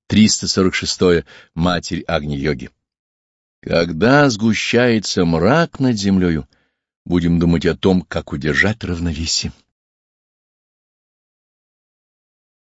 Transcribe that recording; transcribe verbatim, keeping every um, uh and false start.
триста сорок шесть. Матерь Агни-йоги. Когда сгущается мрак над землею, будем думать о том, как удержать равновесие.